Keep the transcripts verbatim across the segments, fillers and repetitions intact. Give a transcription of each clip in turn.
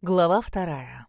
Глава вторая.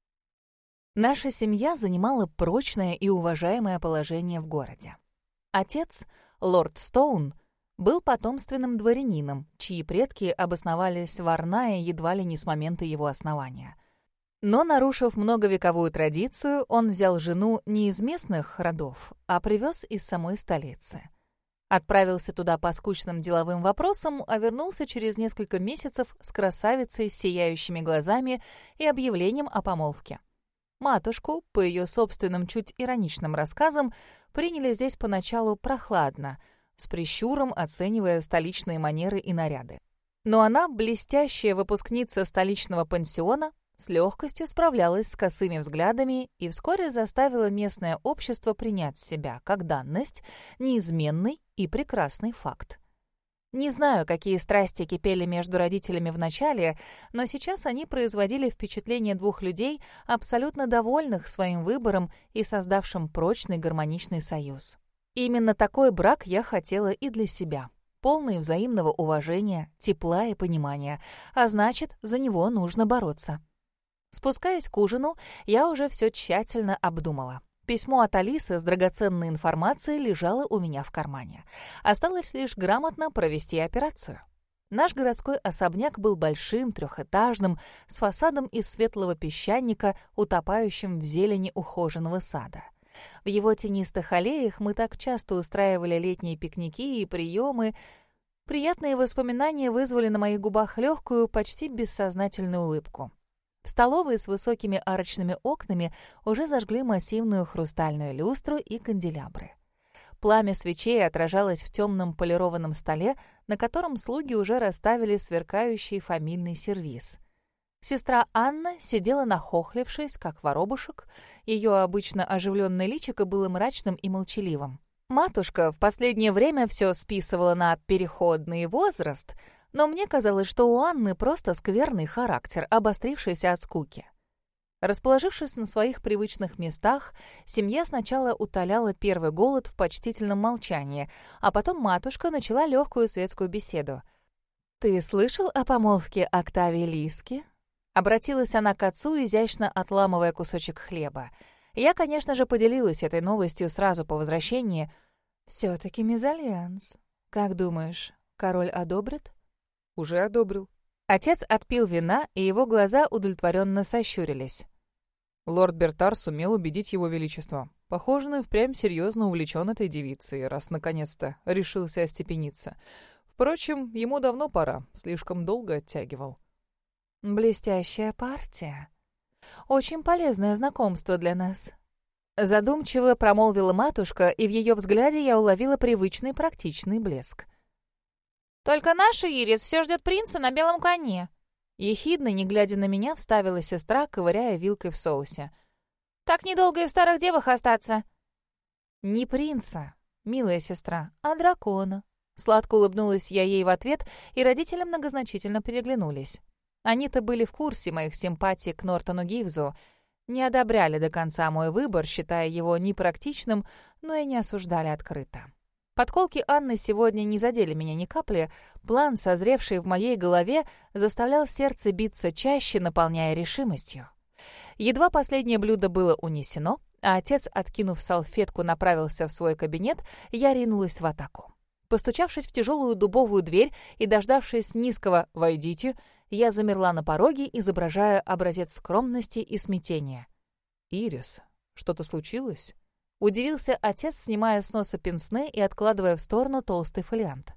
Наша семья занимала прочное и уважаемое положение в городе. Отец, лорд Стоун, был потомственным дворянином, чьи предки обосновались в Арнае едва ли не с момента его основания. Но, нарушив многовековую традицию, он взял жену не из местных родов, а привез из самой столицы. Отправился туда по скучным деловым вопросам, а вернулся через несколько месяцев с красавицей с сияющими глазами и объявлением о помолвке. Матушку, по ее собственным чуть ироничным рассказам, приняли здесь поначалу прохладно, с прищуром оценивая столичные манеры и наряды. Но она, блестящая выпускница столичного пансиона, с легкостью справлялась с косыми взглядами и вскоре заставила местное общество принять себя как данность, неизменный и прекрасный факт. Не знаю, какие страсти кипели между родителями в начале, но сейчас они производили впечатление двух людей, абсолютно довольных своим выбором и создавшим прочный гармоничный союз. Именно такой брак я хотела и для себя. Полный взаимного уважения, тепла и понимания, а значит, за него нужно бороться. Спускаясь к ужину, я уже все тщательно обдумала. Письмо от Алисы с драгоценной информацией лежало у меня в кармане. Осталось лишь грамотно провести операцию. Наш городской особняк был большим, трехэтажным, с фасадом из светлого песчаника, утопающим в зелени ухоженного сада. В его тенистых аллеях мы так часто устраивали летние пикники и приемы. Приятные воспоминания вызвали на моих губах легкую, почти бессознательную улыбку. В столовой с высокими арочными окнами уже зажгли массивную хрустальную люстру и канделябры. Пламя свечей отражалось в темном полированном столе, на котором слуги уже расставили сверкающий фамильный сервиз. Сестра Анна сидела нахохлившись, как воробушек. Ее обычно оживленное личико было мрачным и молчаливым. Матушка в последнее время все списывала на переходный возраст, но мне казалось, что у Анны просто скверный характер, обострившийся от скуки. Расположившись на своих привычных местах, семья сначала утоляла первый голод в почтительном молчании, а потом матушка начала легкую светскую беседу. «Ты слышал о помолвке Октавии Лиски?» Обратилась она к отцу, изящно отламывая кусочек хлеба. Я, конечно же, поделилась этой новостью сразу по возвращении. «Все-таки мезальянс. Как думаешь, король одобрит?» «Уже одобрил». Отец отпил вина, и его глаза удовлетворенно сощурились. Лорд Бертар сумел убедить его величество. Похоже, он и впрямь серьезно увлечен этой девицей, раз наконец-то решился остепениться. Впрочем, ему давно пора, слишком долго оттягивал. «Блестящая партия. Очень полезное знакомство для нас». Задумчиво промолвила матушка, и в ее взгляде я уловила привычный практичный блеск. «Только наша Ирис все ждет принца на белом коне». Ехидно, не глядя на меня, вставила сестра, ковыряя вилкой в соусе. «Так недолго и в старых девах остаться». «Не принца, милая сестра, а дракона». Сладко улыбнулась я ей в ответ, и родители многозначительно переглянулись. Они-то были в курсе моих симпатий к Нортону Гивзу, не одобряли до конца мой выбор, считая его непрактичным, но и не осуждали открыто. Подколки Анны сегодня не задели меня ни капли. План, созревший в моей голове, заставлял сердце биться чаще, наполняя решимостью. Едва последнее блюдо было унесено, а отец, откинув салфетку, направился в свой кабинет, я ринулась в атаку. Постучавшись в тяжелую дубовую дверь и дождавшись низкого «войдите», я замерла на пороге, изображая образец скромности и смятения. «Ирис, что-то случилось?» Удивился отец, снимая с носа пенсне и откладывая в сторону толстый фолиант.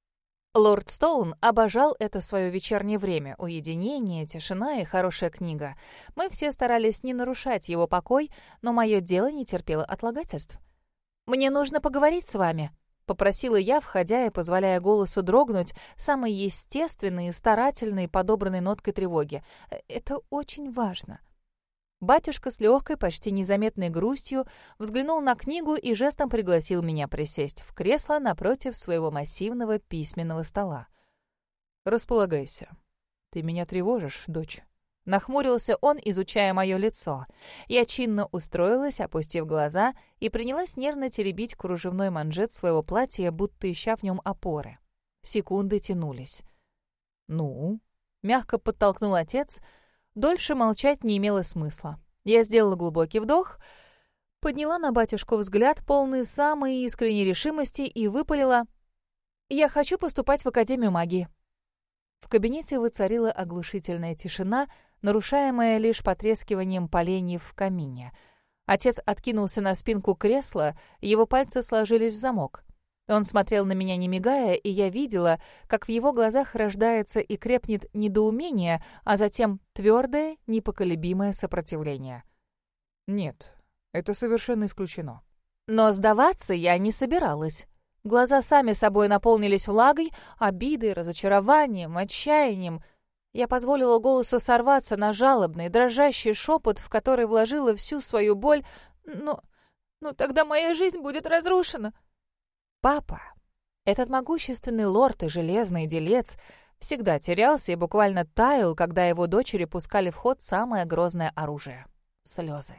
Лорд Стоун обожал это свое вечернее время, уединение, тишина и хорошая книга. Мы все старались не нарушать его покой, но мое дело не терпело отлагательств. «Мне нужно поговорить с вами», — попросила я, входя и позволяя голосу дрогнуть самой естественной и старательной, подобранной ноткой тревоги. «Это очень важно». Батюшка с легкой, почти незаметной грустью взглянул на книгу и жестом пригласил меня присесть в кресло напротив своего массивного письменного стола. «Располагайся. Ты меня тревожишь, дочь?» Нахмурился он, изучая мое лицо. Я чинно устроилась, опустив глаза, и принялась нервно теребить кружевной манжет своего платья, будто ища в нем опоры. Секунды тянулись. «Ну?» — мягко подтолкнул отец. Дольше молчать не имело смысла. Я сделала глубокий вдох, подняла на батюшку взгляд, полный самой искренней решимости, и выпалила: «Я хочу поступать в Академию магии». В кабинете воцарила оглушительная тишина, нарушаемая лишь потрескиванием поленьев в камине. Отец откинулся на спинку кресла, его пальцы сложились в замок. Он смотрел на меня не мигая, и я видела, как в его глазах рождается и крепнет недоумение, а затем твердое, непоколебимое сопротивление. «Нет, это совершенно исключено». Но сдаваться я не собиралась. Глаза сами собой наполнились влагой, обидой, разочарованием, отчаянием. Я позволила голосу сорваться на жалобный, дрожащий шепот, в который вложила всю свою боль. «Но... но тогда моя жизнь будет разрушена». Папа, этот могущественный лорд и железный делец, всегда терялся и буквально таял, когда его дочери пускали в ход самое грозное оружие — слезы.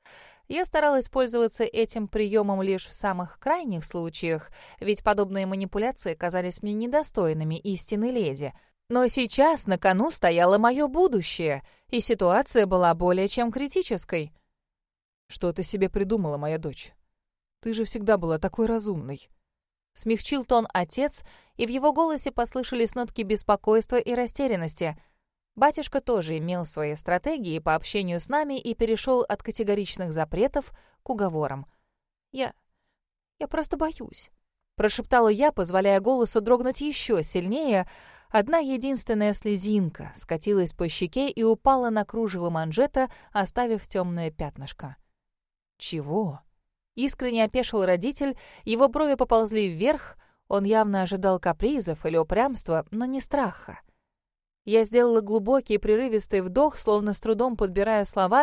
Я старалась пользоваться этим приемом лишь в самых крайних случаях, ведь подобные манипуляции казались мне недостойными истинной леди. Но сейчас на кону стояло мое будущее, и ситуация была более чем критической. «Что ты себе придумала, моя дочь? Ты же всегда была такой разумной». Смягчил тон отец, и в его голосе послышались нотки беспокойства и растерянности. Батюшка тоже имел свои стратегии по общению с нами и перешел от категоричных запретов к уговорам. «Я... я просто боюсь», — прошептала я, позволяя голосу дрогнуть еще сильнее. Одна единственная слезинка скатилась по щеке и упала на кружево манжета, оставив темное пятнышко. «Чего?» Искренне опешил родитель, его брови поползли вверх, он явно ожидал капризов или упрямства, но не страха. Я сделала глубокий и прерывистый вдох, словно с трудом подбирая слова.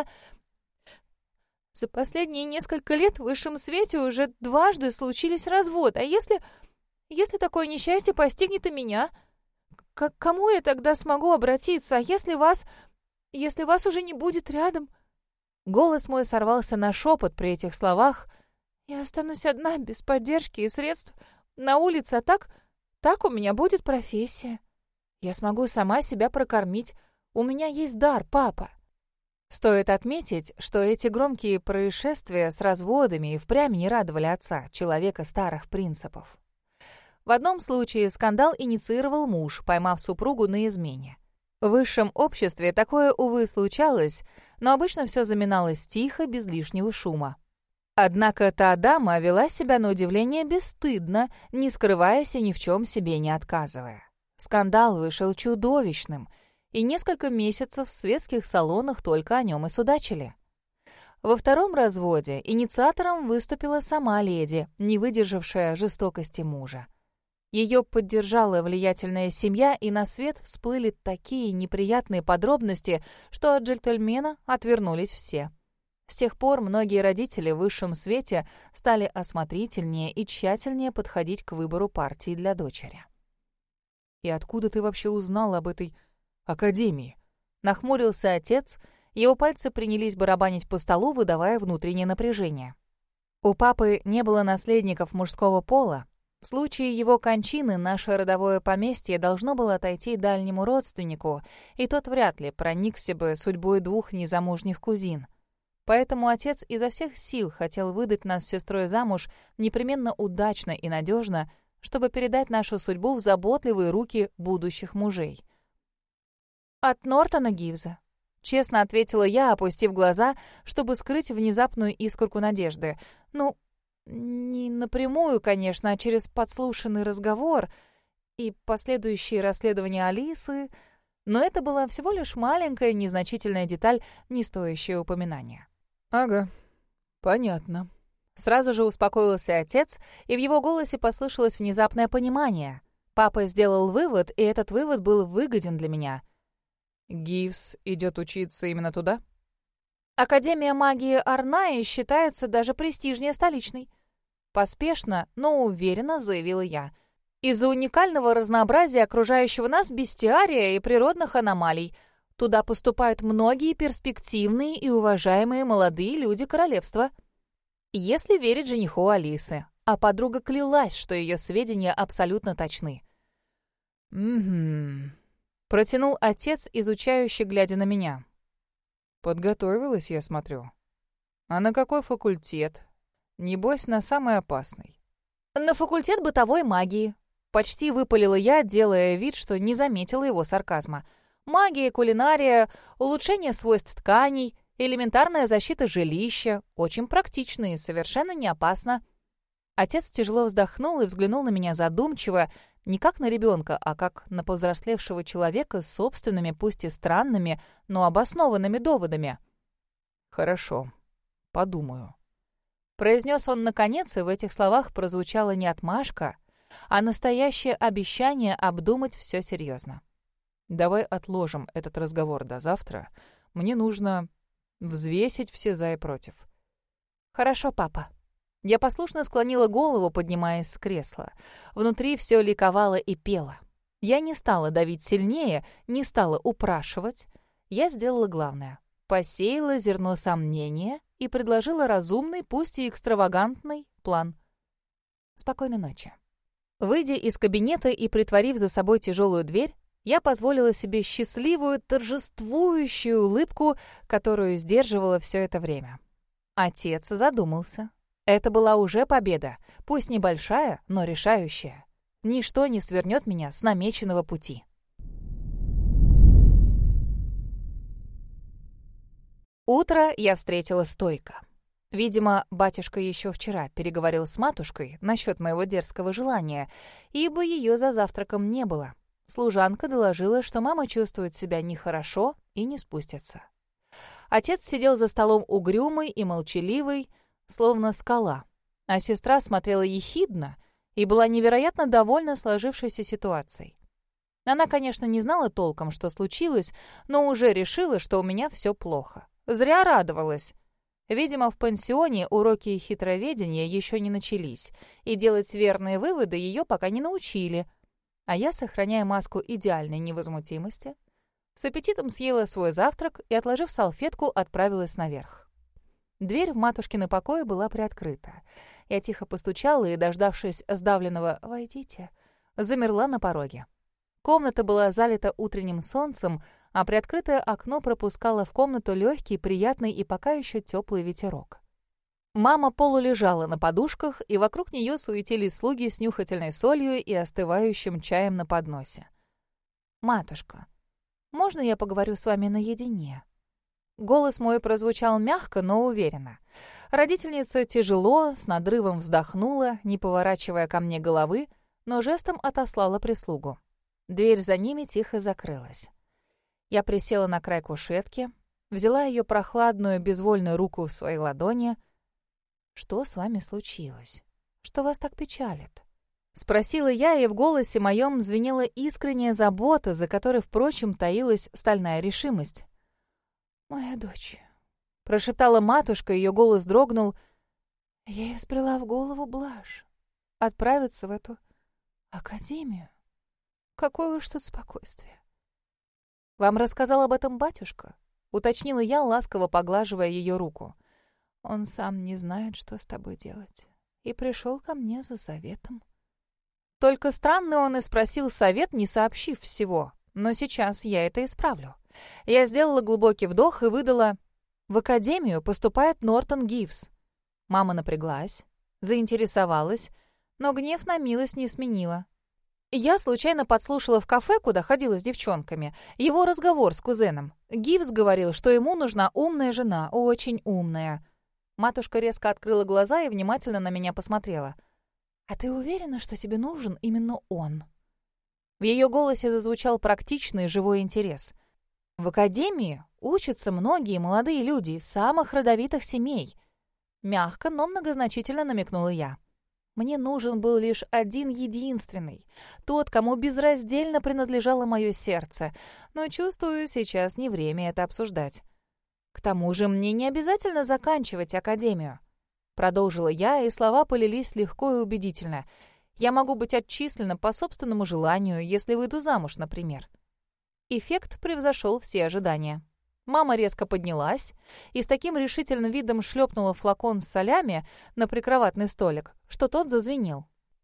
«За последние несколько лет в высшем свете уже дважды случились разводы, а если... если такое несчастье постигнет и меня? К кому я тогда смогу обратиться, а если вас... если вас уже не будет рядом?» Голос мой сорвался на шепот при этих словах. «Я останусь одна, без поддержки и средств, на улице, а так... так у меня будет профессия. Я смогу сама себя прокормить. У меня есть дар, папа». Стоит отметить, что эти громкие происшествия с разводами и впрямь не радовали отца, человека старых принципов. В одном случае скандал инициировал муж, поймав супругу на измене. В высшем обществе такое, увы, случалось, но обычно все заминалось тихо, без лишнего шума. Однако та дама вела себя на удивление бесстыдно, не скрываясь и ни в чем себе не отказывая. Скандал вышел чудовищным, и несколько месяцев в светских салонах только о нем и судачили. Во втором разводе инициатором выступила сама леди, не выдержавшая жестокости мужа. Ее поддержала влиятельная семья, и на свет всплыли такие неприятные подробности, что от джентльмена отвернулись все. С тех пор многие родители в высшем свете стали осмотрительнее и тщательнее подходить к выбору партии для дочери. «И откуда ты вообще узнал об этой академии?» Нахмурился отец, его пальцы принялись барабанить по столу, выдавая внутреннее напряжение. У папы не было наследников мужского пола. В случае его кончины наше родовое поместье должно было отойти дальнему родственнику, и тот вряд ли проникся бы судьбой двух незамужних кузин. Поэтому отец изо всех сил хотел выдать нас с сестрой замуж непременно удачно и надежно, чтобы передать нашу судьбу в заботливые руки будущих мужей. «От Нортона Гивза», — честно ответила я, опустив глаза, чтобы скрыть внезапную искорку надежды. «Ну, не напрямую, конечно, а через подслушанный разговор и последующие расследования Алисы, но это была всего лишь маленькая незначительная деталь, не стоящая упоминания». «Ага, понятно». Сразу же успокоился отец, и в его голосе послышалось внезапное понимание. Папа сделал вывод, и этот вывод был выгоден для меня. «Гивс идет учиться именно туда?» «Академия магии Арнаи считается даже престижнее столичной». Поспешно, но уверенно заявила я. «Из-за уникального разнообразия окружающего нас бестиария и природных аномалий. Туда поступают многие перспективные и уважаемые молодые люди королевства». Если верить жениху Алисы, а подруга клялась, что ее сведения абсолютно точны. «Угу», — протянул отец, изучающий, глядя на меня. Подготовилась, я смотрю. А на какой факультет? Небось, на самый опасный. На факультет бытовой магии. Почти выпалила я, делая вид, что не заметила его сарказма. Магия, кулинария, улучшение свойств тканей, элементарная защита жилища. Очень практично и совершенно не опасно. Отец тяжело вздохнул и взглянул на меня задумчиво, не как на ребенка, а как на повзрослевшего человека с собственными, пусть и странными, но обоснованными доводами. «Хорошо, подумаю», — произнес он наконец, и в этих словах прозвучала не отмашка, а настоящее обещание обдумать все серьезно. «Давай отложим этот разговор до завтра. Мне нужно взвесить все за и против». «Хорошо, папа». Я послушно склонила голову, поднимаясь с кресла. Внутри все ликовало и пело. Я не стала давить сильнее, не стала упрашивать. Я сделала главное. Посеяла зерно сомнения и предложила разумный, пусть и экстравагантный, план. Спокойной ночи. Выйдя из кабинета и притворив за собой тяжелую дверь, я позволила себе счастливую, торжествующую улыбку, которую сдерживала все это время. Отец задумался. Это была уже победа, пусть небольшая, но решающая. Ничто не свернет меня с намеченного пути. Утро я встретила стойко. Видимо, батюшка еще вчера переговорил с матушкой насчет моего дерзкого желания, ибо ее за завтраком не было. Служанка доложила, что мама чувствует себя нехорошо и не спустится. Отец сидел за столом угрюмый и молчаливый, словно скала, а сестра смотрела ехидно и была невероятно довольна сложившейся ситуацией. Она, конечно, не знала толком, что случилось, но уже решила, что у меня все плохо. Зря радовалась. Видимо, в пансионе уроки хитроведения еще не начались, и делать верные выводы ее пока не научили. А я, сохраняя маску идеальной невозмутимости, с аппетитом съела свой завтрак и, отложив салфетку, отправилась наверх. Дверь в матушкино покое была приоткрыта. Я тихо постучала и, дождавшись сдавленного «войдите», замерла на пороге. Комната была залита утренним солнцем, а приоткрытое окно пропускало в комнату легкий, приятный и пока еще теплый ветерок. Мама полулежала на подушках, и вокруг нее суетились слуги с нюхательной солью и остывающим чаем на подносе. «Матушка, можно я поговорю с вами наедине?» Голос мой прозвучал мягко, но уверенно. Родительница тяжело, с надрывом вздохнула, не поворачивая ко мне головы, но жестом отослала прислугу. Дверь за ними тихо закрылась. Я присела на край кушетки, взяла ее прохладную, безвольную руку в свои ладони. «Что с вами случилось? Что вас так печалит?» Спросила я, и в голосе моем звенела искренняя забота, за которой, впрочем, таилась стальная решимость. «Моя дочь», — прошептала матушка, ее голос дрогнул. «Ей взбрела в голову блажь. Отправиться в эту академию. Какое уж тут спокойствие». «Вам рассказал об этом батюшка?» — уточнила я, ласково поглаживая ее руку. «Он сам не знает, что с тобой делать, и пришел ко мне за советом». Только странно он и спросил совет, не сообщив всего, но сейчас я это исправлю. Я сделала глубокий вдох и выдала: «В академию поступает Нортон Гивс». Мама напряглась, заинтересовалась, но гнев на милость не сменила. Я случайно подслушала в кафе, куда ходила с девчонками, его разговор с кузеном. Гивс говорил, что ему нужна умная жена, очень умная. Матушка резко открыла глаза и внимательно на меня посмотрела. «А ты уверена, что тебе нужен именно он?» В ее голосе зазвучал практичный живой интерес. «В академии учатся многие молодые люди из самых родовитых семей». Мягко, но многозначительно намекнула я. Мне нужен был лишь один единственный, тот, кому безраздельно принадлежало мое сердце, но, чувствую, сейчас не время это обсуждать. «К тому же мне не обязательно заканчивать академию», — продолжила я, и слова полились легко и убедительно. «Я могу быть отчислена по собственному желанию, если выйду замуж, например». Эффект превзошел все ожидания. Мама резко поднялась и с таким решительным видом шлепнула флакон с солями на прикроватный столик, что тот зазвенел.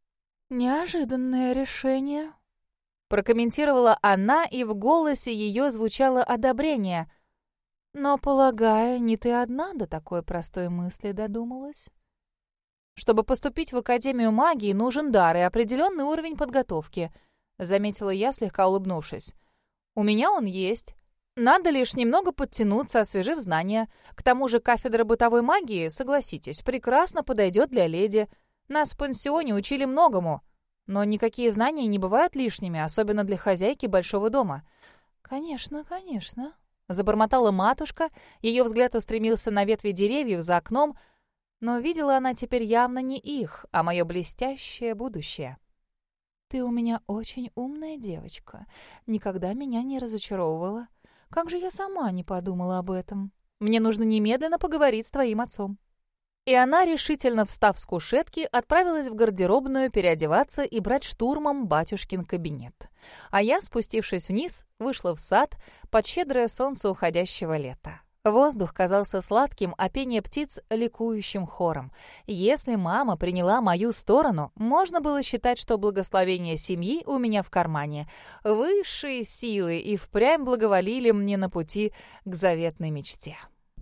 «Неожиданное решение», — прокомментировала она, и в голосе ее звучало одобрение. Но, полагаю, не ты одна до такой простой мысли додумалась. Чтобы поступить в Академию магии, нужен дар и определенный уровень подготовки, заметила я, слегка улыбнувшись. У меня он есть. Надо лишь немного подтянуться, освежив знания. К тому же кафедра бытовой магии, согласитесь, прекрасно подойдет для леди. Нас в пансионе учили многому. Но никакие знания не бывают лишними, особенно для хозяйки большого дома. «Конечно, конечно», — забормотала матушка. Ее взгляд устремился на ветви деревьев за окном, но видела она теперь явно не их, а мое блестящее будущее. «Ты у меня очень умная девочка. Никогда меня не разочаровывала. Как же я сама не подумала об этом? Мне нужно немедленно поговорить с твоим отцом». И она, решительно встав с кушетки, отправилась в гардеробную переодеваться и брать штурмом батюшкин кабинет. А я, спустившись вниз, вышла в сад под щедрое солнце уходящего лета. Воздух казался сладким, а пение птиц — ликующим хором. Если мама приняла мою сторону, можно было считать, что благословение семьи у меня в кармане. Высшие силы и впрямь благоволили мне на пути к заветной мечте.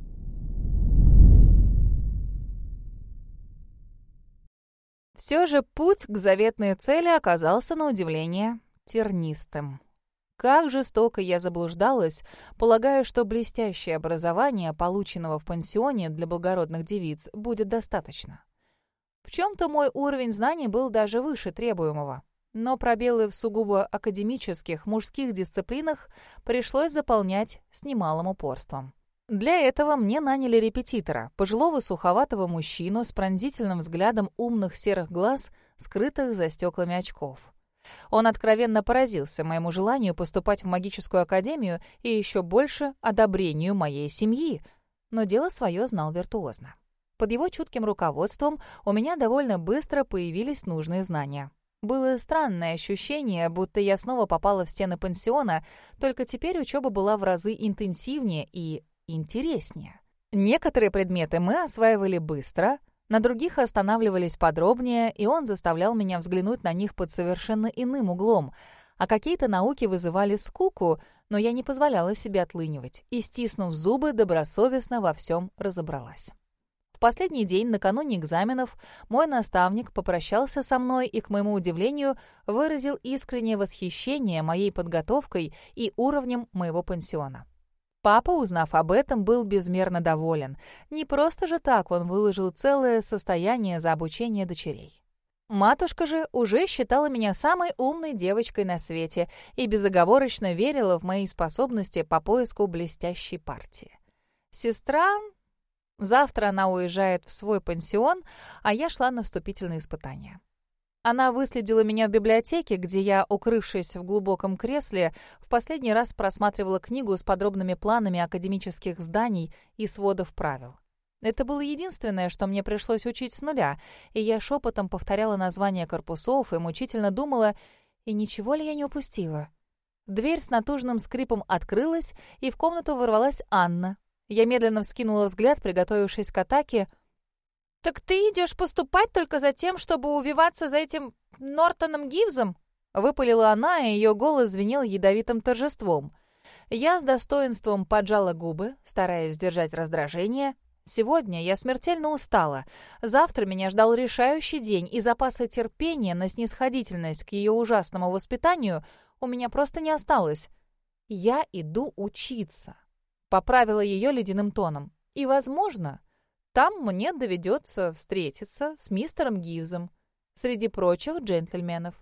Все же путь к заветной цели оказался, на удивление, тернистым. Как жестоко я заблуждалась, полагая, что блестящее образование, полученного в пансионе для благородных девиц, будет достаточно. В чем-то мой уровень знаний был даже выше требуемого, но пробелы в сугубо академических мужских дисциплинах пришлось заполнять с немалым упорством. Для этого мне наняли репетитора, пожилого суховатого мужчину с пронзительным взглядом умных серых глаз, скрытых за стеклами очков. Он откровенно поразился моему желанию поступать в магическую академию и еще больше одобрению моей семьи, но дело свое знал виртуозно. Под его чутким руководством у меня довольно быстро появились нужные знания. Было странное ощущение, будто я снова попала в стены пансиона, только теперь учеба была в разы интенсивнее и интереснее. Некоторые предметы мы осваивали быстро, на других останавливались подробнее, и он заставлял меня взглянуть на них под совершенно иным углом, а какие-то науки вызывали скуку, но я не позволяла себе отлынивать и, стиснув зубы, добросовестно во всем разобралась. В последний день, накануне экзаменов, мой наставник попрощался со мной и, к моему удивлению, выразил искреннее восхищение моей подготовкой и уровнем моего пансиона. Папа, узнав об этом, был безмерно доволен. Не просто же так он выложил целое состояние за обучение дочерей. Матушка же уже считала меня самой умной девочкой на свете и безоговорочно верила в мои способности по поиску блестящей партии. Сестра... Завтра она уезжает в свой пансион, а я шла на вступительные испытания. Она выследила меня в библиотеке, где я, укрывшись в глубоком кресле, в последний раз просматривала книгу с подробными планами академических зданий и сводов правил. Это было единственное, что мне пришлось учить с нуля, и я шепотом повторяла названия корпусов и мучительно думала, и ничего ли я не упустила. Дверь с натужным скрипом открылась, и в комнату ворвалась Анна. Я медленно вскинула взгляд, приготовившись к атаке. «Так ты идешь поступать только за тем, чтобы увиваться за этим Нортоном Гивзом?» Выпалила она, и ее голос звенел ядовитым торжеством. Я с достоинством поджала губы, стараясь сдержать раздражение. Сегодня я смертельно устала. Завтра меня ждал решающий день, и запаса терпения на снисходительность к ее ужасному воспитанию у меня просто не осталось. «Я иду учиться», — поправила ее ледяным тоном. «И, возможно, там мне доведется встретиться с мистером Гивзом среди прочих джентльменов».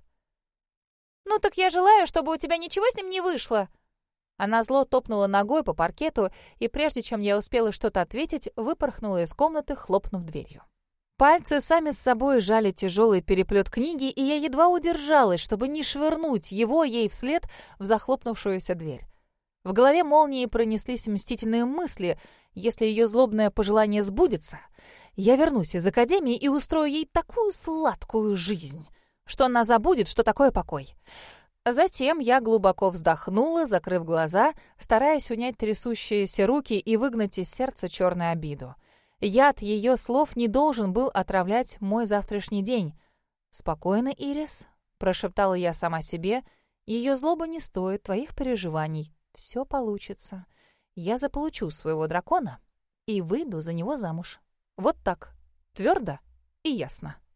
«Ну так я желаю, чтобы у тебя ничего с ним не вышло!» Она зло топнула ногой по паркету, и прежде чем я успела что-то ответить, выпорхнула из комнаты, хлопнув дверью. Пальцы сами с собой сжали тяжелый переплет книги, и я едва удержалась, чтобы не швырнуть его ей вслед в захлопнувшуюся дверь. В голове молнией пронеслись мстительные мысли. Если ее злобное пожелание сбудется, я вернусь из академии и устрою ей такую сладкую жизнь, что она забудет, что такое покой. Затем я глубоко вздохнула, закрыв глаза, стараясь унять трясущиеся руки и выгнать из сердца черную обиду. Яд ее слов не должен был отравлять мой завтрашний день. «Спокойно, Ирис», — прошептала я сама себе, — «ее злоба не стоит твоих переживаний. Все получится. я заполучу своего дракона и выйду за него замуж. Вот так, твердо и ясно.